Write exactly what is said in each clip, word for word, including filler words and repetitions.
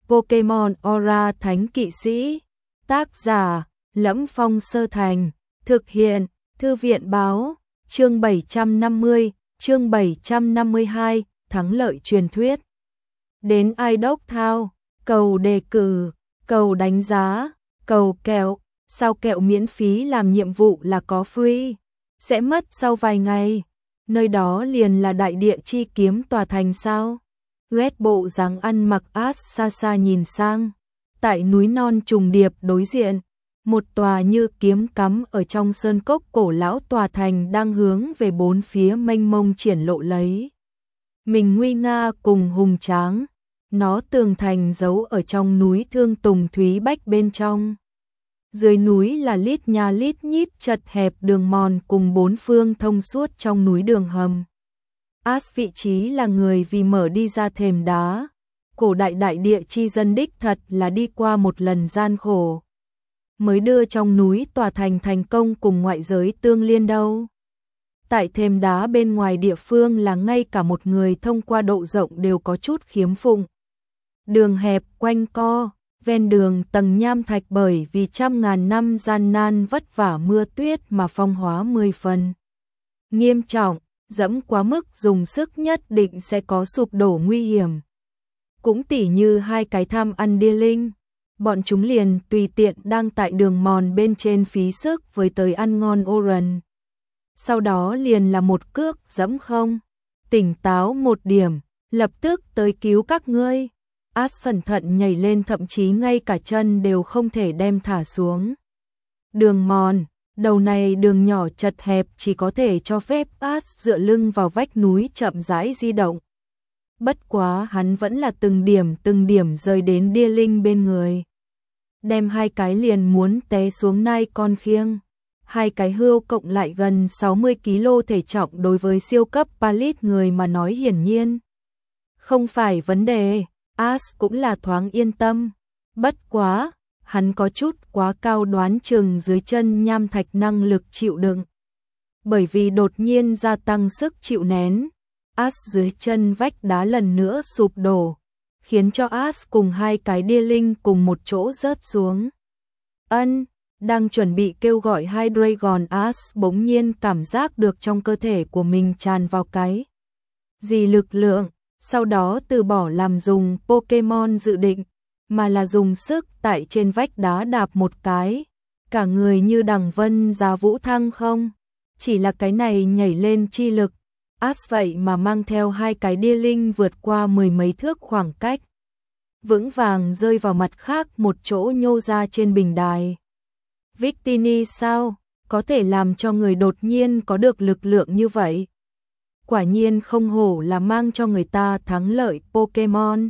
Pokemon Aura Thánh Kỵ Sĩ. Tác giả: Lẫm Phong Sơ Thành. Thực hiện: Thư viện báo. Chương bảy trăm năm mươi, chương bảy trăm năm mươi hai, thắng lợi truyền thuyết. Đến Idoc Town, cầu đề cử, cầu đánh giá, cầu kẹo, sao kẹo miễn phí làm nhiệm vụ là có free, sẽ mất sau vài ngày. Nơi đó liền là đại địa chi kiếm tòa thành sao? Red bộ dáng ăn mặc Ash xa xa nhìn sang. Tại núi non trùng điệp đối diện, một tòa như kiếm cắm ở trong sơn cốc cổ lão tòa thành đang hướng về bốn phía mênh mông triển lộ lấy. Mình nguy nga cùng hùng tráng, nó tường thành giấu ở trong núi Thương Tùng Thúy Bách bên trong. Dưới núi là lít nha lít nhít chật hẹp đường mòn cùng bốn phương thông suốt trong núi đường hầm. Ash vị trí là người vì mở đi ra thềm đá. Cổ đại đại địa chi dân đích thật là đi qua một lần gian khổ, mới đưa trong núi tòa thành thành công cùng ngoại giới tương liên đâu. Tại thềm đá bên ngoài địa phương là ngay cả một người thông qua độ rộng đều có chút khiếm phụng. Đường hẹp quanh co, ven đường tầng nham thạch bởi vì trăm ngàn năm gian nan vất vả mưa tuyết mà phong hóa mười phần. Nghiêm trọng, dẫm quá mức dùng sức nhất định sẽ có sụp đổ nguy hiểm. Cũng tỉ như hai cái tham ăn đia linh, bọn chúng liền tùy tiện đang tại đường mòn bên trên phí sức với tới ăn ngon Oran. Sau đó liền là một cước dẫm không. Tỉnh táo một điểm, lập tức tới cứu các ngươi. Ash cẩn thận nhảy lên, thậm chí ngay cả chân đều không thể đem thả xuống. Đường mòn, đầu này đường nhỏ chật hẹp chỉ có thể cho phép Ash dựa lưng vào vách núi chậm rãi di động. Bất quá hắn vẫn là từng điểm từng điểm rơi đến đia linh bên người. Đem hai cái liền muốn té xuống nai con khiêng. Hai cái hươu cộng lại gần sáu mươi ki lô gam thể trọng đối với siêu cấp Palit người mà nói hiển nhiên không phải vấn đề. Ash cũng là thoáng yên tâm. Bất quá, hắn có chút quá cao đoán chừng dưới chân nham thạch năng lực chịu đựng. Bởi vì đột nhiên gia tăng sức chịu nén, Ash dưới chân vách đá lần nữa sụp đổ, khiến cho Ash cùng hai cái đia linh cùng một chỗ rớt xuống. Ân, đang chuẩn bị kêu gọi hai Dragon, Ash bỗng nhiên cảm giác được trong cơ thể của mình tràn vào cái gì lực lượng, sau đó từ bỏ làm dùng Pokemon dự định, mà là dùng sức tại trên vách đá đạp một cái, cả người như đằng vân giá vũ thăng không. Chỉ là cái này nhảy lên chi lực, Ash vậy mà mang theo hai cái đia linh vượt qua mười mấy thước khoảng cách, vững vàng rơi vào mặt khác một chỗ nhô ra trên bình đài. Victini sao, có thể làm cho người đột nhiên có được lực lượng như vậy? Quả nhiên không hổ là mang cho người ta thắng lợi Pokemon.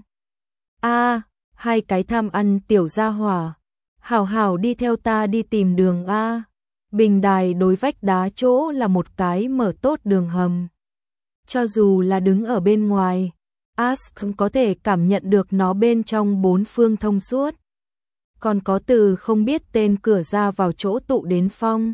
A, à, hai cái tham ăn tiểu gia hỏa, hảo hảo đi theo ta đi tìm đường A. Bình đài đối vách đá chỗ là một cái mở tốt đường hầm. Cho dù là đứng ở bên ngoài, Ash cũng có thể cảm nhận được nó bên trong bốn phương thông suốt. Còn có từ không biết tên cửa ra vào chỗ tụ đến phong.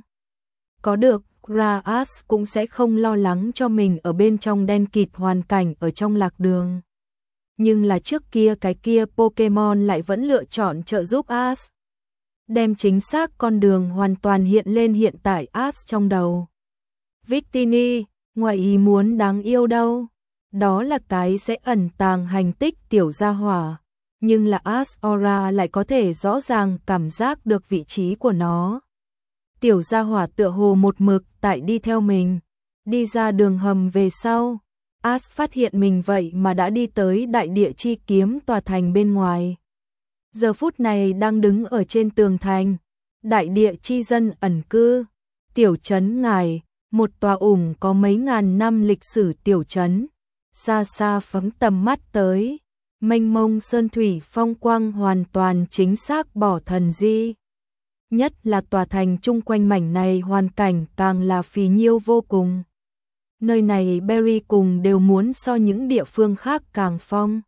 Có được, ra Ash cũng sẽ không lo lắng cho mình ở bên trong đen kịt hoàn cảnh ở trong lạc đường. Nhưng là trước kia cái kia Pokemon lại vẫn lựa chọn trợ giúp Ash, đem chính xác con đường hoàn toàn hiện lên hiện tại Ash trong đầu. Victini, ngoài ý muốn đáng yêu đâu, đó là cái sẽ ẩn tàng hành tích tiểu gia hỏa, nhưng là Ash Aura lại có thể rõ ràng cảm giác được vị trí của nó. Tiểu gia hỏa tựa hồ một mực tại đi theo mình. Đi ra đường hầm về sau, Ash phát hiện mình vậy mà đã đi tới đại địa chi kiếm tòa thành bên ngoài. Giờ phút này đang đứng ở trên tường thành, đại địa chi dân ẩn cư, tiểu trấn ngài, một tòa ủng có mấy ngàn năm lịch sử tiểu trấn, xa xa phóng tầm mắt tới, mênh mông sơn thủy phong quang hoàn toàn chính xác bỏ thần di. Nhất là tòa thành chung quanh mảnh này hoàn cảnh càng là phì nhiêu vô cùng. Nơi này Berry cùng đều muốn so những địa phương khác càng phong.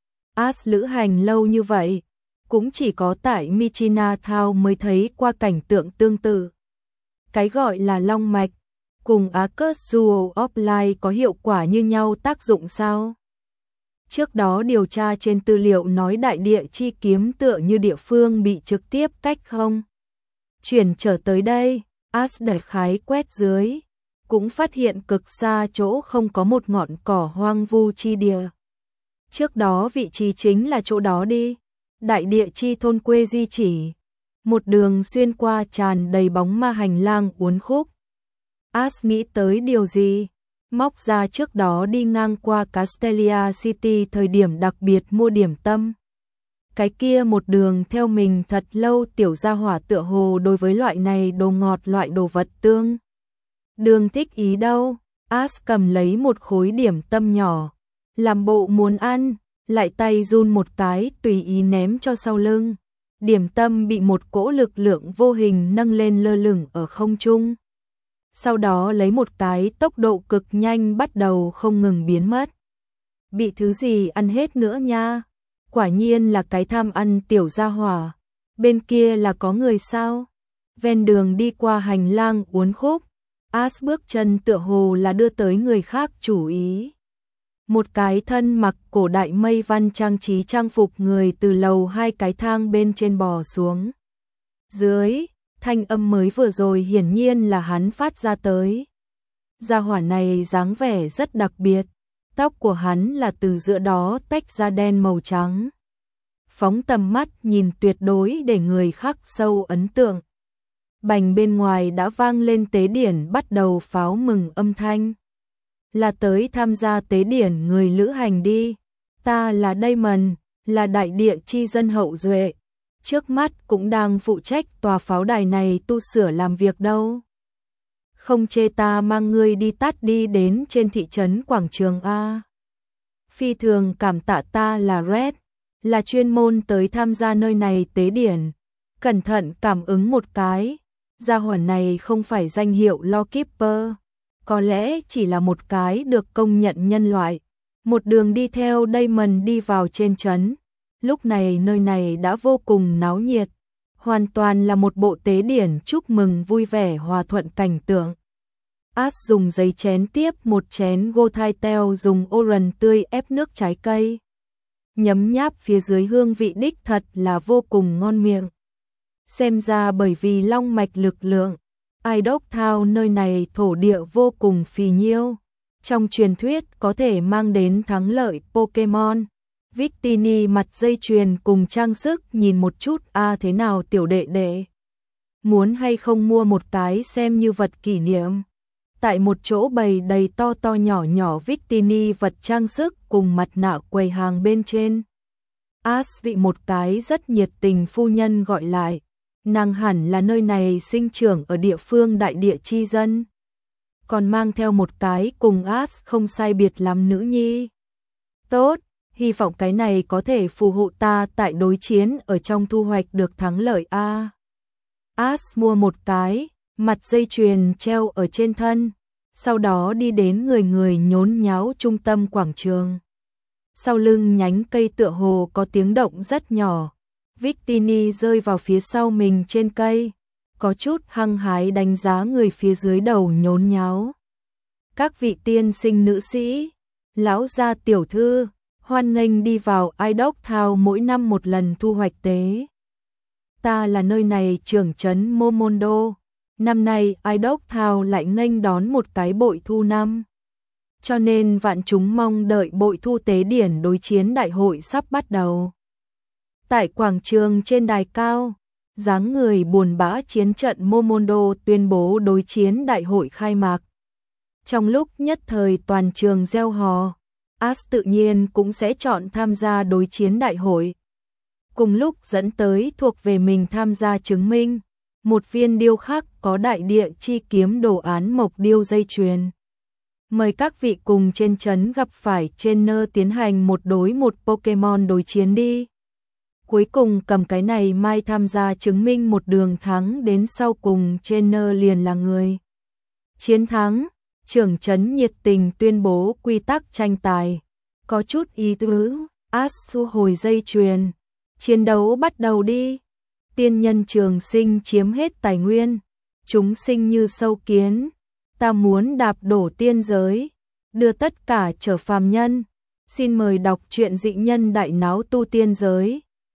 Ash lữ hành lâu như vậy, cũng chỉ có tại Michina Town mới thấy qua cảnh tượng tương tự. Cái gọi là long mạch, cùng Arcus Jewel of Light có hiệu quả như nhau tác dụng sao? Trước đó điều tra trên tư liệu nói đại địa chi kiếm tựa như địa phương bị trực tiếp cách không chuyển trở tới đây. As đại khái quét dưới, cũng phát hiện cực xa chỗ không có một ngọn cỏ hoang vu chi địa. Trước đó vị trí chính là chỗ đó đi, đại địa chi thôn quê di chỉ. Một đường xuyên qua tràn đầy bóng ma hành lang uốn khúc. As nghĩ tới điều gì? Móc ra trước đó đi ngang qua Castelia City thời điểm đặc biệt mua điểm tâm. Cái kia một đường theo mình thật lâu tiểu gia hỏa tựa hồ đối với loại này đồ ngọt loại đồ vật tương. Đường thích ý đâu, As cầm lấy một khối điểm tâm nhỏ, làm bộ muốn ăn, lại tay run một cái tùy ý ném cho sau lưng. Điểm tâm bị một cỗ lực lượng vô hình nâng lên lơ lửng ở không trung. Sau đó lấy một cái tốc độ cực nhanh bắt đầu không ngừng biến mất. Bị thứ gì ăn hết nữa nha? Quả nhiên là cái tham ăn tiểu gia hỏa. Bên kia là có người sao? Ven đường đi qua hành lang uốn khúc, As bước chân tựa hồ là đưa tới người khác chú ý. Một cái thân mặc cổ đại mây văn trang trí trang phục người từ lầu hai cái thang bên trên bò xuống. Dưới, thanh âm mới vừa rồi hiển nhiên là hắn phát ra tới. Gia hỏa này dáng vẻ rất đặc biệt, tóc của hắn là từ giữa đó tách ra đen màu trắng. Phóng tầm mắt nhìn tuyệt đối để người khác sâu ấn tượng. Bành bên ngoài đã vang lên tế điển bắt đầu pháo mừng âm thanh. Là tới tham gia tế điển người lữ hành đi. Ta là Damon, là đại địa chi dân hậu duệ. Trước mắt cũng đang phụ trách tòa pháo đài này tu sửa làm việc đâu. Không chê ta mang ngươi đi tắt đi đến trên thị trấn quảng trường A. Phi thường cảm tạ ta là Red, là chuyên môn tới tham gia nơi này tế điển. Cẩn thận cảm ứng một cái, gia hỏa này không phải danh hiệu Lawkeeper, có lẽ chỉ là một cái được công nhận nhân loại. Một đường đi theo Damon đi vào trên trấn. Lúc này nơi này đã vô cùng náo nhiệt, hoàn toàn là một bộ tế điển chúc mừng vui vẻ hòa thuận cảnh tượng. As dùng giấy chén tiếp một chén Gothaitel dùng orange tươi ép nước trái cây. Nhấm nháp phía dưới hương vị đích thật là vô cùng ngon miệng. Xem ra bởi vì long mạch lực lượng, Idok Town nơi này thổ địa vô cùng phì nhiêu. Trong truyền thuyết có thể mang đến thắng lợi Pokemon. Victini mặt dây chuyền cùng trang sức nhìn một chút a à, thế nào tiểu đệ đệ? Muốn hay không mua một cái xem như vật kỷ niệm? Tại một chỗ bày đầy to to nhỏ nhỏ Victini vật trang sức cùng mặt nạ quầy hàng bên trên. As bị một cái rất nhiệt tình phu nhân gọi lại. Nàng hẳn là nơi này sinh trưởng ở địa phương đại địa chi dân. Còn mang theo một cái cùng As không sai biệt lắm nữ nhi. Tốt, hy vọng cái này có thể phù hộ ta tại đối chiến ở trong thu hoạch được thắng lợi a. As mua một cái, mặt dây chuyền treo ở trên thân, sau đó đi đến người người nhốn nháo trung tâm quảng trường. Sau lưng nhánh cây tựa hồ có tiếng động rất nhỏ. Victini rơi vào phía sau mình trên cây, có chút hăng hái đánh giá người phía dưới đầu nhốn nháo. Các vị tiên sinh nữ sĩ, lão gia tiểu thư, hoan nghênh đi vào Idok Town mỗi năm một lần thu hoạch tế. Ta là nơi này trưởng trấn Momondo, năm nay Idok Town lại nghênh đón một cái bội thu năm. Cho nên vạn chúng mong đợi bội thu tế điển đối chiến đại hội sắp bắt đầu. Tại quảng trường trên đài cao, dáng người buồn bã chiến trận Momondo tuyên bố đối chiến đại hội khai mạc. Trong lúc nhất thời toàn trường reo hò, As tự nhiên cũng sẽ chọn tham gia đối chiến đại hội. Cùng lúc dẫn tới thuộc về mình tham gia chứng minh, một viên điêu khắc có đại địa chi kiếm đồ án mộc điêu dây chuyền. Mời các vị cùng trên trấn gặp phải trainer tiến hành một đối một Pokemon đối chiến đi. Cuối cùng cầm cái này mai tham gia chứng minh một đường thắng đến sau cùng trainer liền là người chiến thắng. Trưởng trấn nhiệt tình tuyên bố quy tắc tranh tài. Có chút ý tứ, As thu hồi dây chuyền. Chiến đấu bắt đầu đi. Tiên nhân trường sinh chiếm hết tài nguyên. Chúng sinh như sâu kiến. Ta muốn đạp đổ tiên giới. Đưa tất cả trở phàm nhân. Xin mời đọc truyện Dị nhân đại náo tu tiên giới.